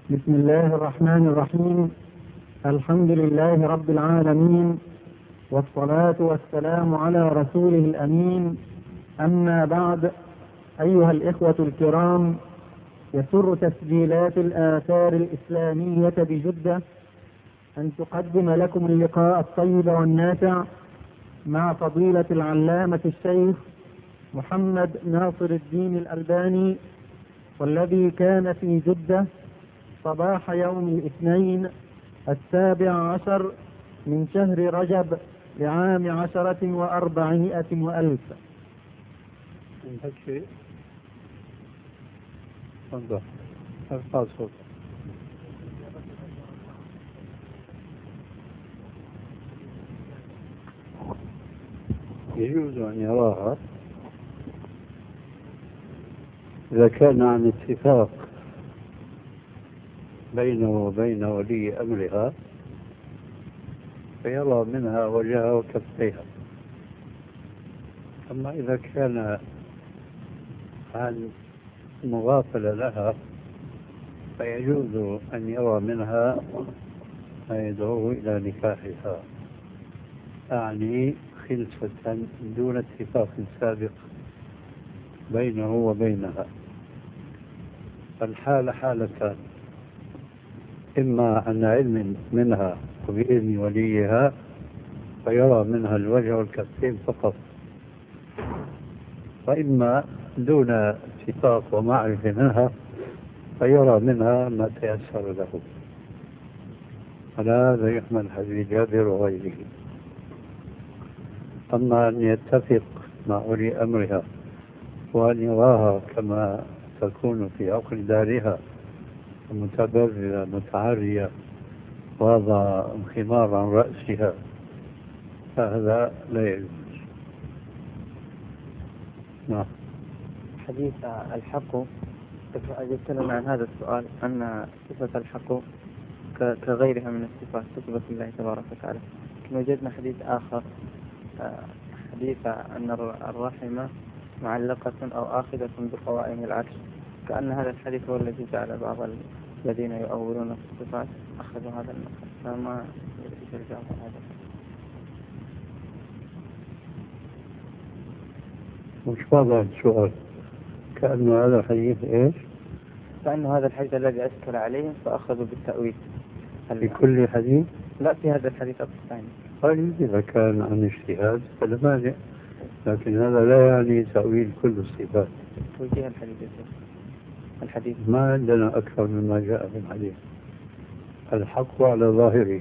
بسم الله الرحمن الرحيم. الحمد لله رب العالمين، والصلاة والسلام على رسوله الأمين. أما بعد، أيها الإخوة الكرام، يسر تسجيلات الآثار الإسلامية بجدة أن تقدم لكم اللقاء الطيب والنافع مع فضيلة العلامة الشيخ محمد ناصر الدين الألباني، والذي كان في جدة صباح يوم الاثنين 17 من شهر رجب لعام 1400 عندك شيء؟ تفضل. ارفع صوتك. يجوز أن يراها إذا كان عن اتفاق بينه وبين ولي أمرها، فيرى منها وجهها وكفيها. أما إذا كان عن مغافلة لها فيجوز أن يرى منها ما يدعوه إلى نكاحها، أعني خلفة دون اتفاق سابق بينه وبينها. فالحالة حالتان: إما عن علم منها وبإذن وليها فيرى منها الوجه والكفين فقط، وإما دون اتفاق ومعرفة منها فيرى منها ما تيسر له. على هذا يحمل حديث جابر وغيره. أما أن يتفق مع ولي أمرها وأن يراها كما تكون في عقل دارها متبررة متعرية وضع خمار عن رأسها، فهذا لا يجوز. نعم. حديث الحق، أجبت لنا عن هذا السؤال أن صفة الحق كغيرها من الصفات تصفة الله تبارك وتعالى، لكن وجدنا حديث آخر، حديث أن الرحمة معلقة أو آخذة بقوائم العرش، كأن هذا الحديث هو الذي جعل بعض الذين يؤولون في الصفات أخذوا هذا المقصد، فما يرجع هذا. مش واضح السؤال. كأنه هذا الحديث إيش؟ كأنه هذا الحديث الذي أشكل عليهم فأخذوا بالتأويل. في كل حديث؟ لا، في هذا الحديث الثاني. طيب إذا كان عن اجتهاد فلا مانع، لكن هذا لا يعني تأويل كل الصفات. وجه الحديث ما عندنا أكثر مما جاء في الحديث. الحق على ظاهره،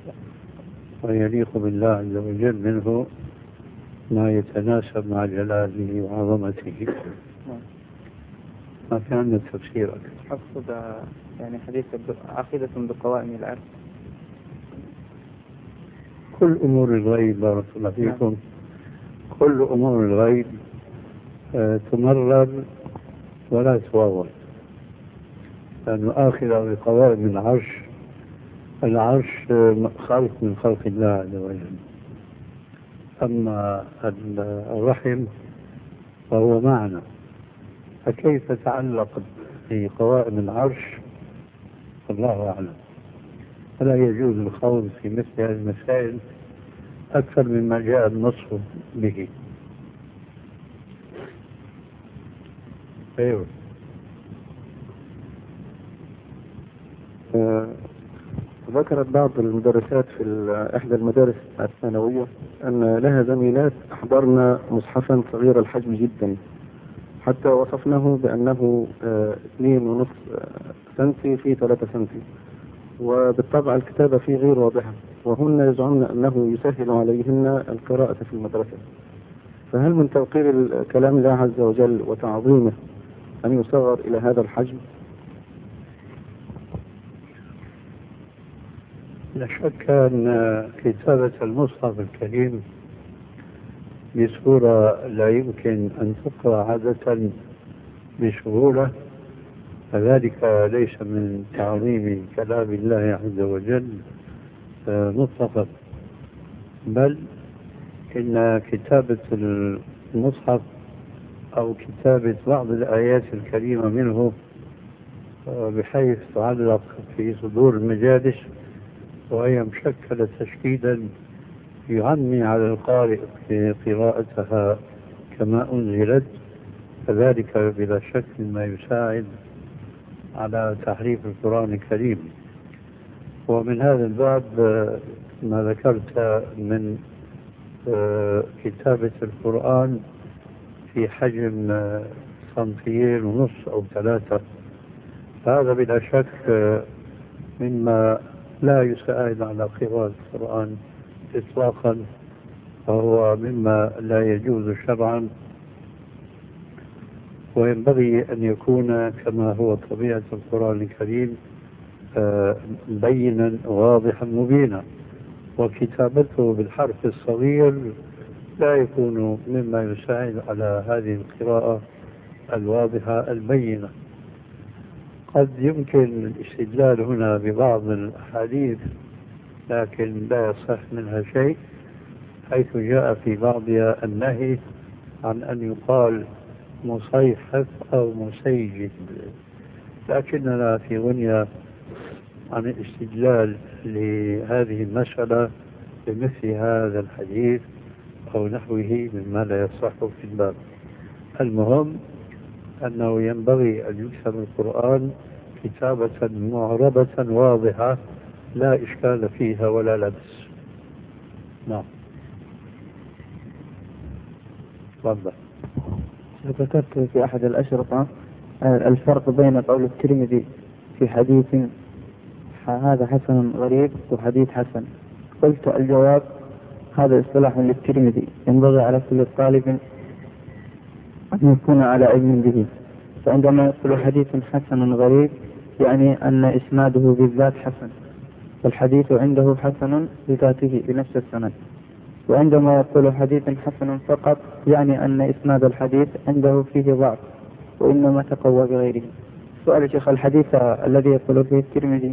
ويليق بالله عز وجل منه ما يتناسب مع جلاله وعظمته. ما في عندنا تفسير أكثر. أقصد يعني حديث عقيدة بقوائم العرش. كل أمور الغيب بارك الله فيكم، كل أمور الغيب تمرر ولا تواول، لأنه آخر بقوائم العرش. العرش خلق من خلق الله عز وجل، أما الرحم فهو معنى، فكيف تعلق بقوائم العرش الله أعلم. فلا يجوز الخوض في مثل هذه المسائل أكثر مما جاء النص به. أيوه. ذكرت بعض المدرسات في إحدى المدارس الثانوية أن لها زميلات أحضرن مصحفا صغير الحجم جدا، حتى وصفناه بأنه 2.5 سنتي في 3 سنتي، وبالطبع الكتابة فيه غير واضحة، وهن يزعمن أنه يسهل عليهن القراءة في المدرسة. فهل من توقير كلام الله عز وجل وتعظيمه أن يصغر إلى هذا الحجم؟ لا شك أن كتابة المصحف الكريم بصورة لا يمكن أن تقرأ عادة بسهولة، فذلك ليس من تعظيم كلام الله عز وجل مطلقا، بل إن كتابة المصحف أو كتابة بعض الآيات الكريمة منه بحيث تعلق في صدور المجالس، وهي مشكلة تشكيلا يعمي على القارئ في قراءتها كما أنزلت، فذلك بلا شك ما يساعد على تحريف القرآن الكريم. ومن هذا الباب ما ذكرت من كتابة القرآن في حجم صنفين ونص أو 3، هذا بلا شك مما لا يساعد على قراءة القرآن إطلاقا، فهو مما لا يجوز شرعا، وينبغي أن يكون كما هو طبيعة القرآن الكريم بينا واضحا مبينا، وكتابته بالحرف الصغير لا يكون مما يساعد على هذه القراءة الواضحة البينة. قد يمكن الاستدلال هنا ببعض الأحاديث لكن لا يصح منها شيء، حيث جاء في بعضها النهي عن أن يقال مصيحف أو مسيجد، لكننا في غنية عن الاستدلال لهذه المسألة بمثل هذا الحديث أو نحوه مما لا يصح في الباب. المهم أنه ينبغي أن يكتب القرآن كتابة معربة واضحة لا إشكال فيها ولا لبس. نعم. تفضل. ذكرت في أحد الأشرطة الفرق بين قول الترمذي في حديث هذا حسن غريب وحديث حسن. قلت الجواب هذا اصطلاح للترمذي ينبغي على كل طالب أن يكون على علم به، فعندما يقول حديث حسن غريب يعني أن إسناده بالذات حسن، والحديث عنده حسن بذاته بنفس السند. وعندما يقول حديث حسن فقط يعني أن إسناد الحديث عنده فيه ضعف وإنما تقوى بغيره. سؤال شيخ، الحديث الذي يقول فيه الترمذي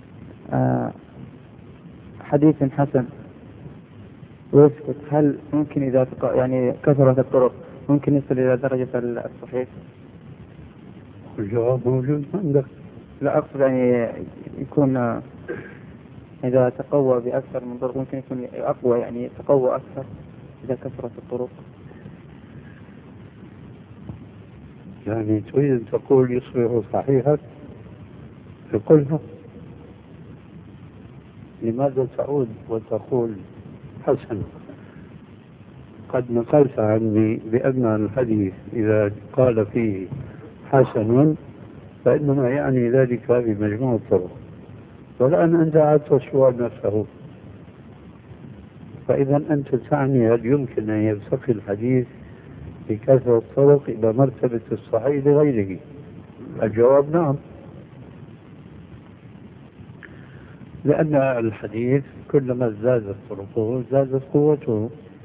حديث حسن ويسكت، هل ممكن إذا يعني كثرت الطرق ممكن يصل إلى درجة الصحيح؟ الجواب موجود عندك. لا أقصد يعني يكون إذا تقوى بأكثر من طرق ممكن يكون أقوى، يعني تقوى أكثر إذا كثرت الطرق. يعني تريد أن تقول يصبح صحيحا؟ تقولها. لماذا تعود وتقول حسن؟ قد نقلت عني بأن الحديث إذا قال فيه حسن فإنما يعني ذلك بمجموع الطرق، والآن أنت عدت السؤال نفسه، فإذا أنت تعني هل يمكن أن يرتقي الحديث بكثرة الطرق إلى مرتبة الصحيح لغيره؟ الجواب نعم، لأن الحديث كلما زادت طرقه زادت قوته.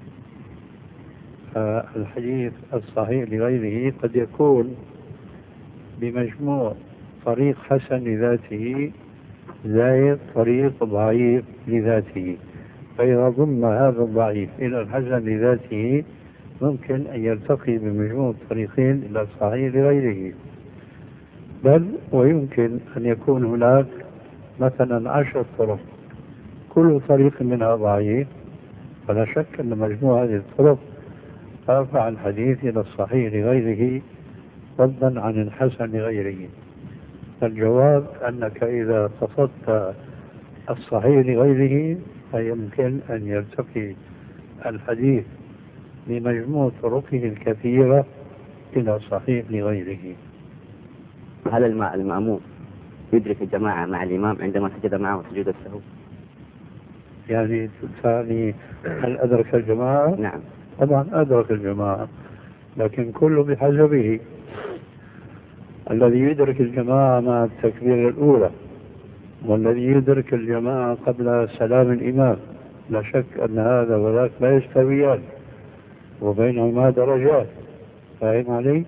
الحديث الصحيح لغيره قد يكون بمجموع طريق حسن لذاته زائد طريق ضعيف لذاته، فإذا ضم هذا الضعيف إلى الحسن لذاته ممكن أن يرتقي بمجموع الطريقين إلى الصحيح لغيره، بل ويمكن أن يكون هناك مثلا 10 طرق كل طريق منها ضعيف، فلا شك أن مجموع هذه الطرق ترفع الحديث إلى الصحيح لغيره فضلا عن الحسن لغيره. الجواب أنك إذا قصدت الصحيح لغيره فيمكن أن يرتقي الحديث بمجموع طرقه الكثيرة إلى صحيح لغيره. هل المأموم يدرك الجماعة مع الإمام عندما سجد معه سجود السهو؟ يعني هل أدرك الجماعة؟ نعم طبعا أدرك الجماعة، لكن كله بحسبه. الذي يدرك الجماعة مع التكبير الأولى والذي يدرك الجماعة قبل سلام الإمام لا شك أن هذا وذاك لا يستويان وبينهما درجات، فاهم علي؟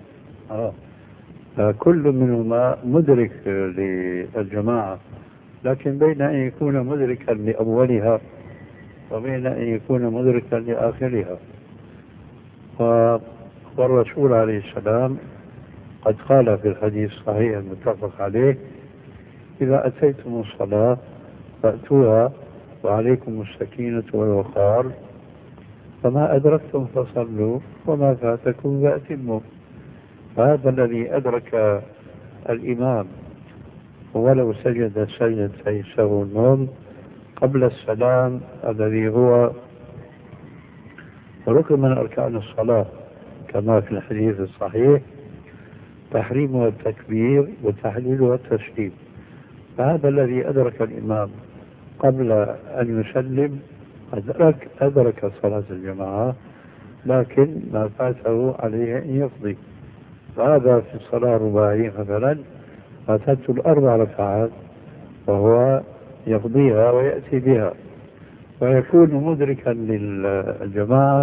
كل منهما مدرك للجماعة، لكن بين أن يكون مدركا لأولها وبين أن يكون مدركا لآخرها. والرسول عليه السلام قد قال في الحديث الصحيح المتفق عليه: إذا أتيتم الصلاة فأتوها وعليكم السكينة والوقار، فما أدركتم فصلوا وما فاتكم فأتموا. فهذا الذي أدرك الإمام ولو سجد سجدتي سهو النوم قبل السلام، الذي هو ركن من أركان الصلاة كما في الحديث الصحيح، تحريمها التكبير وتحليلها التسليم. فهذا الذي أدرك الإمام قبل أن يسلم أدرك صلاة الجماعة، لكن ما فاته عليه أن يقضي. فهذا في الصلاة الرباعية مثلا فاتته الأربع ركعات وهو يقضيها ويأتي بها، ويكون مدركا للجماعة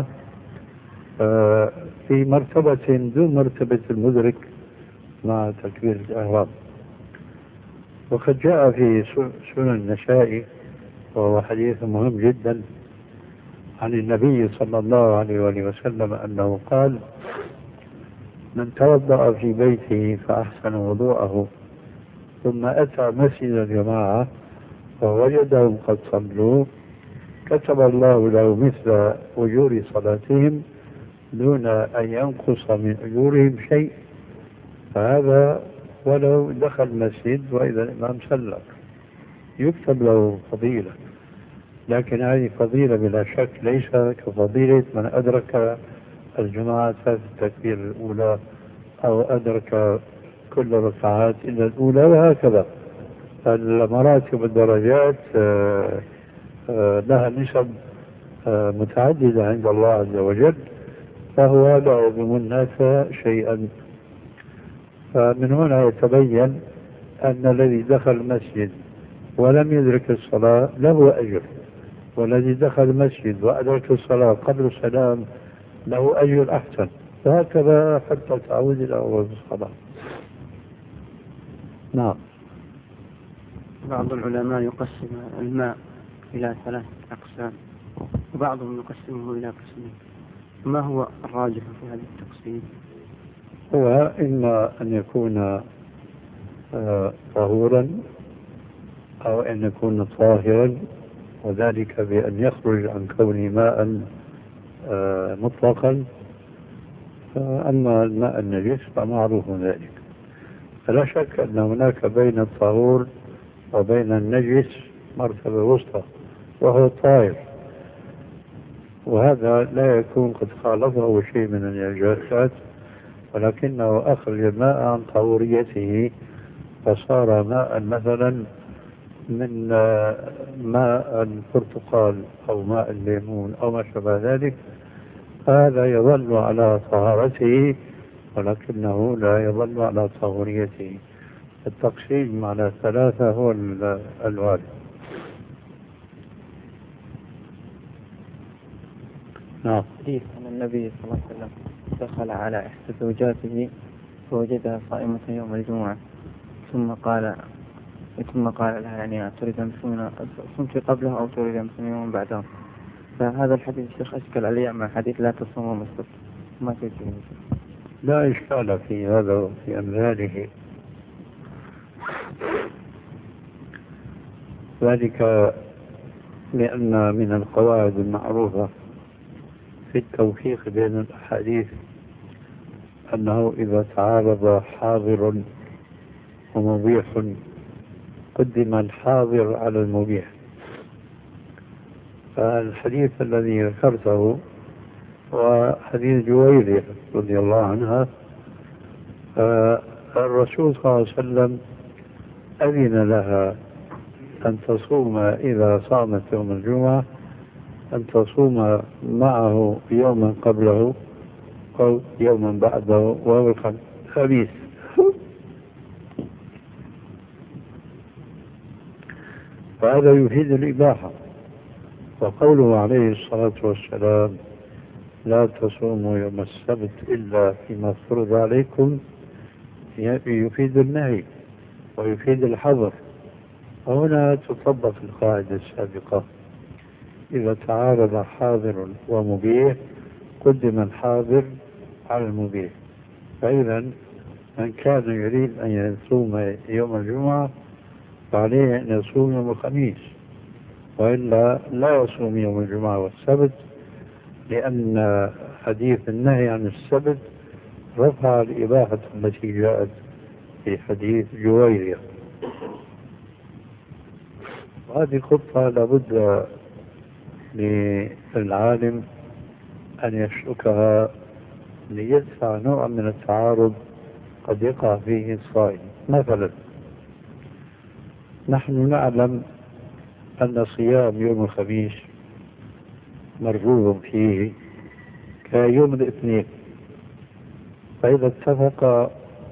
في مرتبة دون مرتبة المدرك مع تكبير الإحرام. وقد جاء في سنن النسائي، وهو حديث مهم جدا، عن النبي صلى الله عليه وسلم أنه قال: من توضأ في بيته فأحسن وضوءه ثم أتى مسجد الجماعة ووجدهم قد صلوا كتب الله له مثل أجور صلاتهم دون أن ينقص من أجورهم شيء. فهذا ولو دخل المسجد وإذا الإمام صلى يكتب له فضيلة، لكن هذه فضيلة بلا شك ليس كفضيلة من أدرك الجماعة في التكبير الأولى أو أدرك كل ركعات إلا الأولى، وهكذا. المراتب والدرجات لها نسب متعددة عند الله عز وجل، فهو لا يظلم الناس شيئا. فمن هنا يتبين أن الذي دخل المسجد ولم يدرك الصلاة له أجر، والذي دخل المسجد وأدرك الصلاة قبل السلام له أجر أحسن، فهكذا حتى تعود إلى أول الصلاة. نعم. بعض العلماء يقسم الماء إلى 3 أقسام، وبعضهم يقسمه إلى قسمين. ما هو الراجح في هذا التقسيم؟ هو إما أن يكون طهورا أو أن يكون طاهرا، وذلك بأن يخرج عن كونه ماء مطلقا. أما الماء النجس فمعروف ذلك. فلا شك أن هناك بين الطهور وبين النجس مرتبة وسطى وهو الطاهر، وهذا لا يكون قد خالفه شيء من النجاسات، ولكنه أخرج الماء عن طهوريته فصار ماء مثلا من ماء البرتقال أو ماء الليمون أو ما شابه ذلك، هذا يظل على طهارته ولكنه لا يظل على طهوريته. التقسيم على 3 هو الوارد. نعم. حديث عن النبي صلى الله عليه وسلم دخل على إحدى زوجاته فوجدها صائمة يوم الجمعة، ثم قال لها يعني تريد أن صمت قبلها أو تريد أن تصوم يوما بعدها. فهذا الحديث الشيخ أشكل علي مع حديث لا تصوموا يوم السبت، ما تجي. لا إشكال في هذا وفي أمثاله، ذلك لأن من القواعد المعروفة في التوفيق بين الأحاديث أنه إذا تعارض حاضر ومبيح قدم الحاضر على المبيح. فالحديث الذي ذكرته وحديث جويرية رضي الله عنها، الرسول صلى الله عليه وسلم أذن لها أن تصوم إذا صامت يوم الجمعة أن تصوم معه يوما قبله أو يوما بعده وهو الخميس. فهذا يفيد الإباحة. وقوله عليه الصلاة والسلام لا تصوموا يوم السبت إلا فيما افترض عليكم يفيد النهي ويفيد الحظر. وهنا تطبق القاعدة السابقة: إذا تعارض حاضر ومبيح قدم الحاضر على المبيح. فإذا من كان يريد أن يصوم يوم الجمعة فعليه أن يصوم يوم الخميس، وإلا لا يصوم يوم الجمعة والسبت، لأن حديث النهي عن السبت رفع الإباحة التي جاءت في حديث جويرية. وهذه خطة لابد للعالم أن يسلكها ليدفع نوع من التعارض قد يقع فيه الصائم. مثلا نحن نعلم أن صيام يوم الخميس مرغوب فيه كيوم الاثنين، فإذا اتفق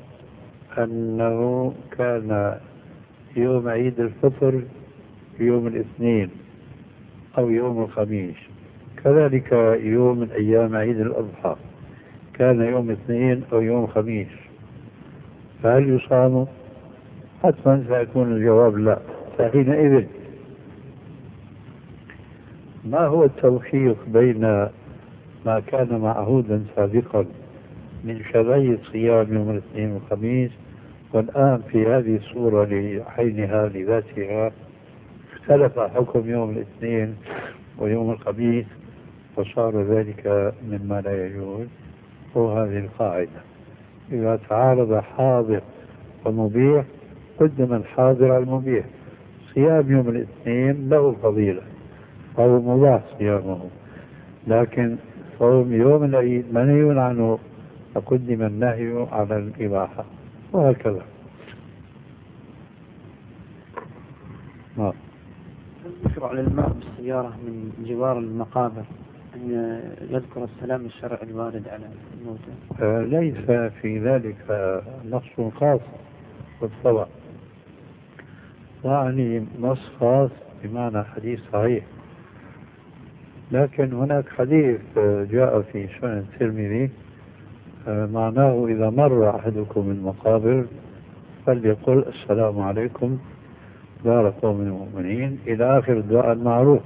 أنه كان يوم عيد الفطر يوم الاثنين أو يوم الخميس، كذلك يوم من أيام عيد الأضحى كان يوم اثنين أو يوم خميس، فهل يصام؟ حتما سيكون الجواب لا. فحينئذ ما هو التوفيق بين ما كان معهودا سابقا من شرعية صيام يوم الاثنين والخميس، والآن في هذه الصورة لحينها لذاتها اختلف حكم يوم الاثنين ويوم الخميس وصار ذلك مما لا يجوز؟ وهذه القاعدة: إذا تعارض حاضر ومبيح قدم الحاضر على المبيح. صيام يوم الاثنين له فضيلة أو مباح صيامه، لكن صوم يوم العيد منهي عنه فقدم النهي على الإباحة، وهكذا. يشرع للمرء بالسيارة من جوار المقابر أن يذكر السلام الشرعي الوارد على الموتى؟ ليس في ذلك نص خاص بالطبع، يعني نص خاص بمعنى حديث صحيح، لكن هناك حديث جاء في سنن الترمذي معناه: إذا مر أحدكم المقابر فليقل السلام عليكم دار قوم المؤمنين، إلى آخر الدعاء المعروف.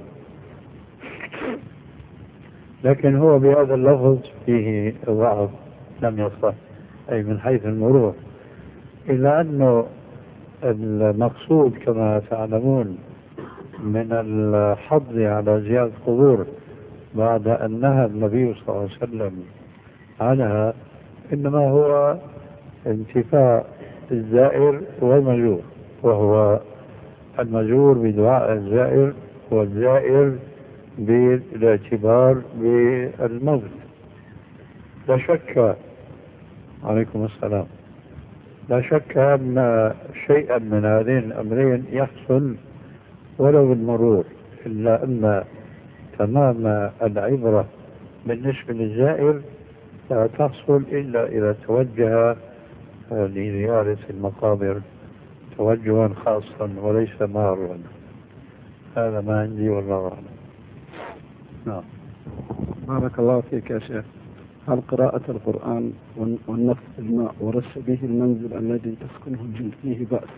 لكن هو بهذا اللفظ فيه ضعف لم يصح، أي من حيث المرور، إلا أنه المقصود كما تعلمون من الحظ على زيارة القبور بعد أن نهى النبي صلى الله عليه وسلم عنها إنما هو انتفاع الزائر والمزور، وهو المزور بدعاء الزائر والزائر بالاعتبار بالموت. لا شك، عليكم السلام، لا شك أن شيئا من هذين الأمرين يحصل ولو بالمرور، إلا أن تمام العبرة بالنسبة للزائر لا تحصل إلا إذا توجه لزيارة المقابر توجها خاصا وليس مارا. هذا ما عندي والله أعلم. نعم. بارك الله فيك يا شيخ. هل قراءة القرآن والنفس الماء ورش به المنزل الذي تسكنه الجن فيه بأس؟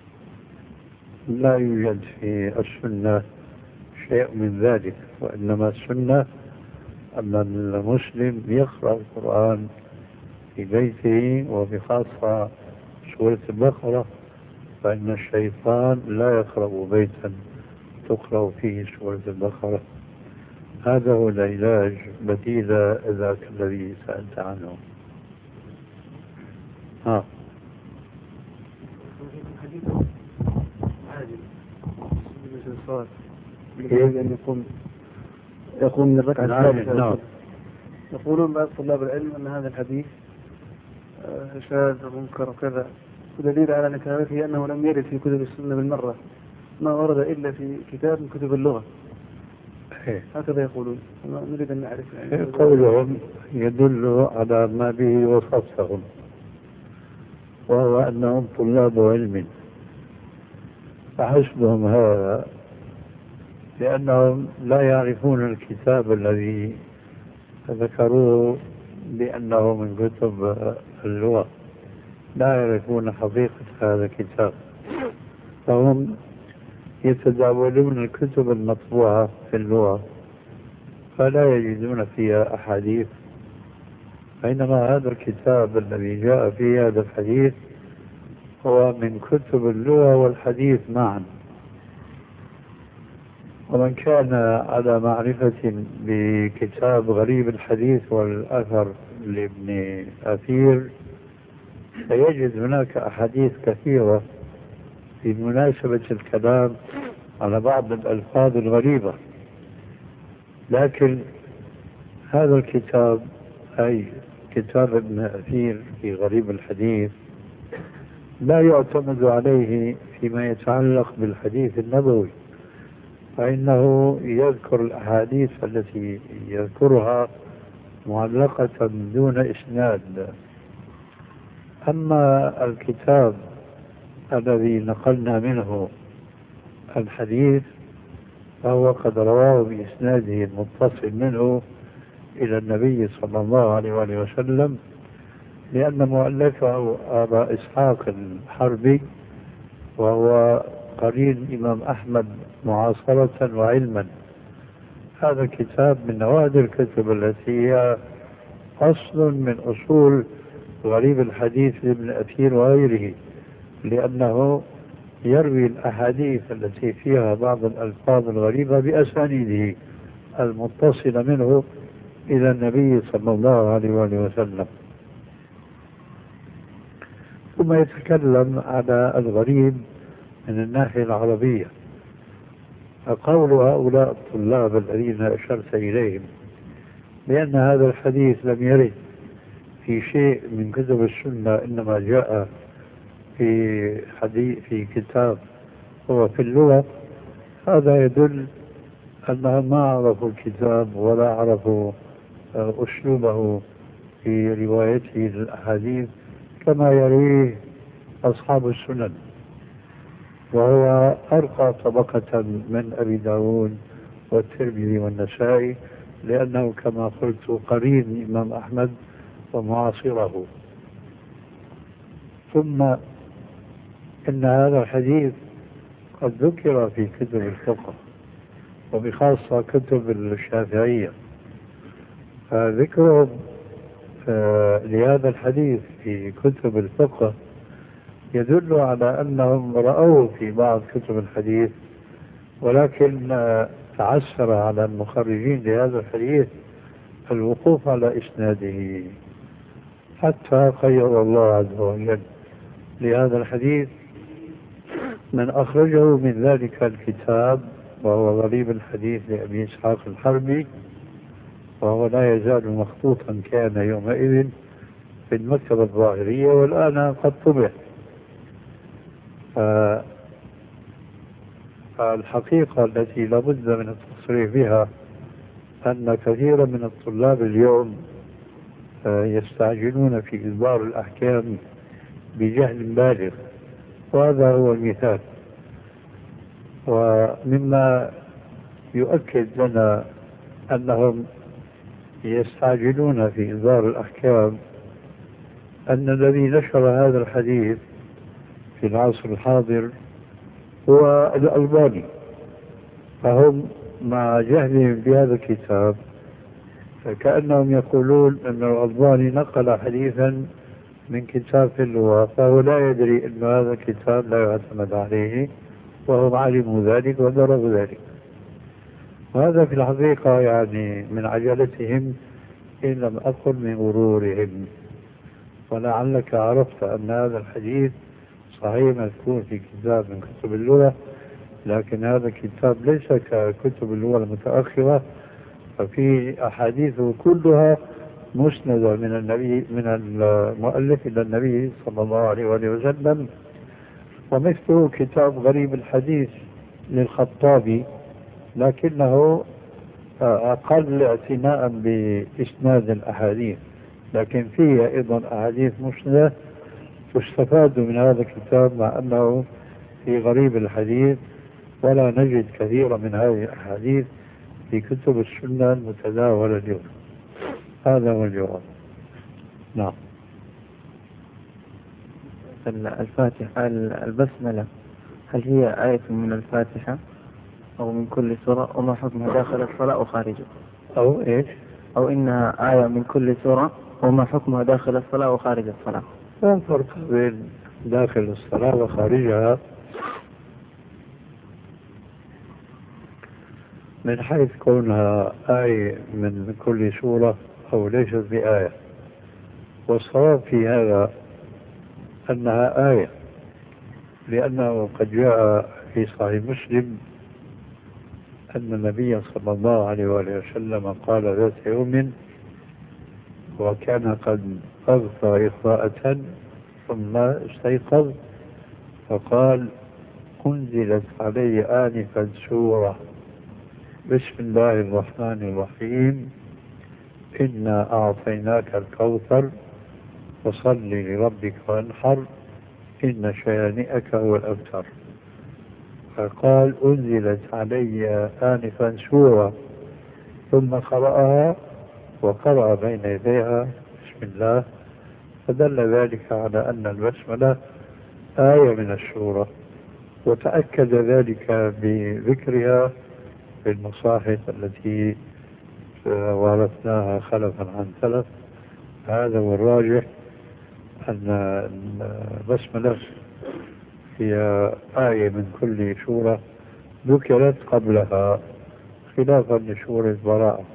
لا يوجد في السنة شيء من ذلك، وإنما السنة أن المسلم يقرأ القرآن في بيته، وبخاصة سورة البقرة، فإن الشيطان لا يقرأ بيتا تقرأ فيه سورة البقرة. هذا هو العلاج بديل ذاك الذي سألت عنه. يقوم من الركعة الثالثة. نعم. يقولون بعض طلاب العلم أن هذا الحديث شاذ ومنكر وكذا، ودليل على نكارته أنه لم يرد في كتب السنة بالمرة، ما ورد إلا في كتاب من كتب اللغة. هكذا يقولون، نريد أن نعرف يعني. قولهم يدل على ما به وصفهم، وهو أنهم طلاب علم، فحسبهم هذا، لأنهم لا يعرفون الكتاب الذي ذكروه بأنه من كتب اللغة، لا يعرفون حقيقة هذا الكتاب، فهم يتداولون الكتب المطبوعة في اللغة فلا يجدون فيها أحاديث بينما هذا الكتاب الذي جاء فيه هذا الحديث هو من كتب اللغة والحديث معا. ومن كان على معرفة بكتاب غريب الحديث والأثر لابن أثير سيجد هناك أحاديث كثيرة في مناسبة الكلام على بعض الألفاظ الغريبة، لكن هذا الكتاب أي كتاب ابن أثير في غريب الحديث لا يعتمد عليه فيما يتعلق بالحديث النبوي، فإنه يذكر الأحاديث التي يذكرها معلقة دون إسناد. أما الكتاب الذي نقلنا منه الحديث فهو قد رواه بإسناده المتصل منه إلى النبي صلى الله عليه وآله وسلم، لأن مؤلفه أبا إسحاق الحربي وهو قرين إمام أحمد معاصرة وعلما. هذا الكتاب من نوادر الكتب التي هي أصل من أصول غريب الحديث لابن أثير وغيره، لأنه يروي الأحاديث التي فيها بعض الألفاظ الغريبة بأسانيده المتصلة منه إلى النبي صلى الله عليه وآله وسلم. ثم يتكلم على الغريب من الناحية العربية. فقول هؤلاء الطلاب الذين أشرت إليهم بأن هذا الحديث لم يرد في شيء من كتب السنة، إنما جاء في كتاب هو في اللغة، هذا يدل أنهم ما عرفوا الكتاب ولا عرفوا أسلوبه في روايته للأحاديث كما يرويه أصحاب السنن، وهو أرقى طبقة من أبي داود والترمذي والنسائي، لأنه كما قلت قرين إمام أحمد ومعاصره. ثم إن هذا الحديث قد ذكر في كتب الفقه وبخاصة كتب الشافعية، فذكرهم لهذا الحديث في كتب الفقه يدل على أنهم رأوه في بعض كتب الحديث، ولكن تعسر على المخرجين لهذا الحديث الوقوف على إسناده، حتى خير الله عز وجل لهذا الحديث من أخرجه من ذلك الكتاب، وهو غريب الحديث لأبي إسحاق الحربي، وهو لا يزال مخطوطا كان يومئذ في المكتبة الظاهرية، والآن قد طبع. فالحقيقة التي لابد من التصريح بها أن كثيرا من الطلاب اليوم يستعجلون في إصدار الأحكام بجهل بالغ، وهذا هو المثال. ومما يؤكد لنا أنهم يستعجلون في إصدار الأحكام أن الذي نشر هذا الحديث في العصر الحاضر هو الألباني، فهم مع جهلهم بهذا الكتاب كأنهم يقولون أن الألباني نقل حديثا من كتاب في اللغة، فهو لا يدري أن هذا الكتاب لا يعتمد عليه، وهم علموا ذلك ودروا ذلك. وهذا في الحقيقة يعني من عجلتهم إن لم أقل من غرورهم. ولعلك عرفت أن هذا الحديث صحيح مذكور في كتاب من كتب اللغة، لكن هذا الكتاب ليس ككتب اللغة المتأخرة، ففي أحاديثه كلها مسندة من النبي من المؤلف إلى النبي صلى الله عليه وسلم. ومثله كتاب غريب الحديث للخطابي، لكنه أقل اعتناء بإسناد الأحاديث، لكن فيه أيضا أحاديث مسندة تستفاد من هذا الكتاب، مع أنه في غريب الحديث ولا نجد كثيرا من هذه الأحاديث في كتب السنة المتداولة اليوم. هذا هو الجواب. نعم. الفاتحة البسملة هل هي آية من الفاتحة أو من كل سورة، وما حكمها داخل الصلاة وخارجها؟ أو إيش؟ أو إنها آية من كل سورة وما حكمها داخل الصلاة وخارج الصلاة؟ لا فرق بين داخل الصلاة وخارجها من حيث كونها آية من كل سورة أو ليست بآية. والصواب في هذا أنها آية، لأنه قد جاء في صحيح مسلم أن النبي صلى الله عليه وآله وسلم قال ذات يوم وكان قد أغفى إغفاءة ثم استيقظ فقال أنزلت علي آنفا سورة بسم الله الرحمن الرحيم إنا أعطيناك الكوثر فصل لربك وانحر إن شانئك هو الأبتر. فقال أنزلت علي آنفا سورة ثم قرأها وقرأ بين يديها بسم الله، فدل ذلك على أن البسملة آية من السورة، وتأكد ذلك بذكرها في المصاحف التي ورثناها خلفا عن سلف. هذا هو الراجح، أن البسملة هي آية من كل سورة ذكرت قبلها خلافا لسورة براءة.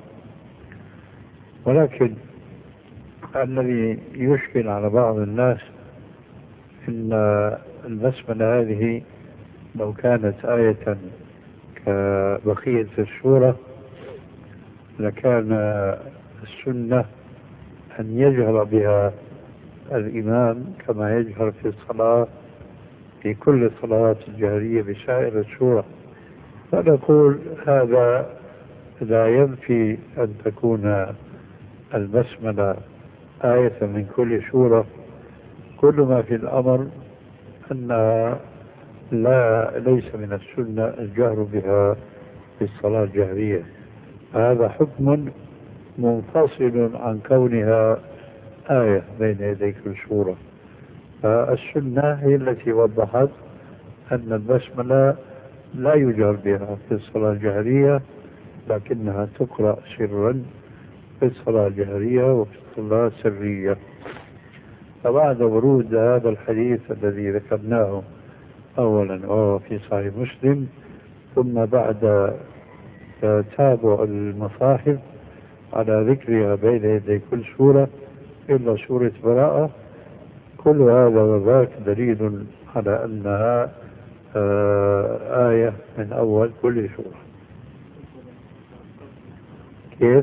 ولكن الذي يشكل على بعض الناس أن البسملة هذه لو كانت آية كبقية السورة لكان السنة أن يجهر بها الإمام كما يجهر في الصلاة في كل الصلوات الجهرية بسائر السورة. فنقول هذا لا ينفي أن تكون البسملة آية من كل سورة، كل ما في الأمر أنها ليس من السنة الجهر بها في الصلاة الجهرية. هذا حكم منفصل عن كونها آية بين يدي كل سورة. فالسنة هي التي وضحت أن البسملة لا يجهر بها في الصلاة الجهرية، لكنها تقرأ سرا في الصلاة الجهرية وفي الصلاة السرية. فبعد ورود هذا الحديث الذي ذكرناه أولا وهو في صحيح مسلم، ثم بعد تتابع المصاحف على ذكرها بين يدي كل سورة إلا سورة براءة، كل هذا وذاك دليل على أنها آية من أول كل سورة. كيف؟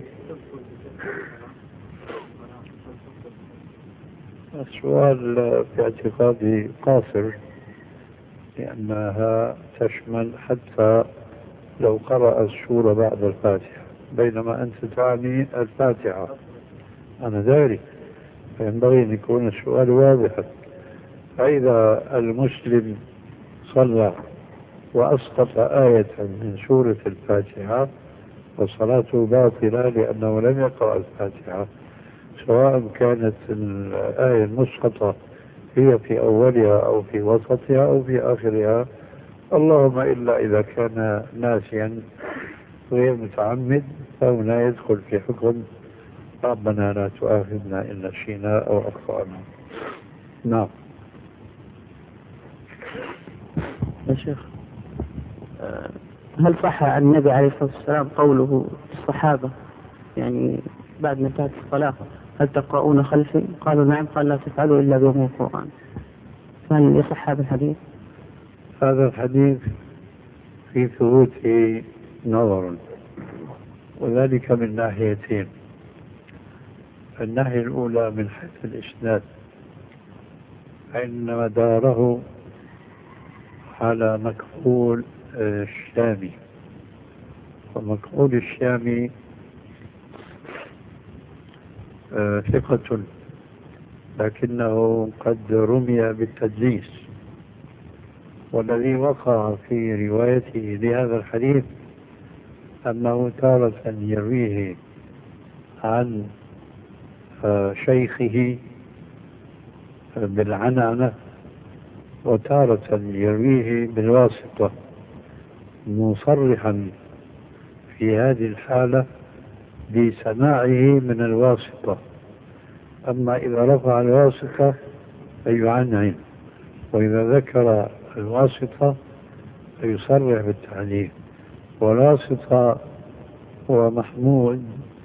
السؤال في اعتقادي قاصر، لأنها تشمل حتى لو قرأ السورة بعد الفاتحة، بينما أنت تعني الفاتحة. أنا ذلك فينبغي أن يكون السؤال واضحا. فإذا المسلم صلى وأسقط آية من سورة الفاتحة فصلاته باطلة لأنه لم يقرأ الفاتحة، سواء كانت الآية المسقطة هي في أولها أو في وسطها أو في آخرها، اللهم إلا إذا كان ناسيا غير متعمد فهنا يدخل في حكم ربنا لا تؤاخذنا إن نسينا أو أخطأنا. نعم. يا شيخ، هل صح عن النبي عليه الصلاة والسلام قوله للصحابة يعني بعد ما انتهت الصلاة هل تقرؤون خلفي؟ قالوا نعم. قال لا تفعلوا إلا بأم القرآن. فهل يصح هذا الحديث؟ هذا الحديث في ثبوته نظر، وذلك من ناحيتين. الناحية الأولى من حيث الإسناد، فإن مداره على مكحول الشامي، ومكحول الشامي ثقة لكنه قد رمي بالتدليس، والذي وقع في روايته لهذا الحديث أنه تارة يرويه عن شيخه بالعنعنة وتارة يرويه بالواسطة، مصرحا في هذه الحالة بسماعه من الواسطة، أما إذا رفع الواسطة فيعنعن، وإذا ذكر الواسطة فيصرح بالتعليل. والواسطة هو محمود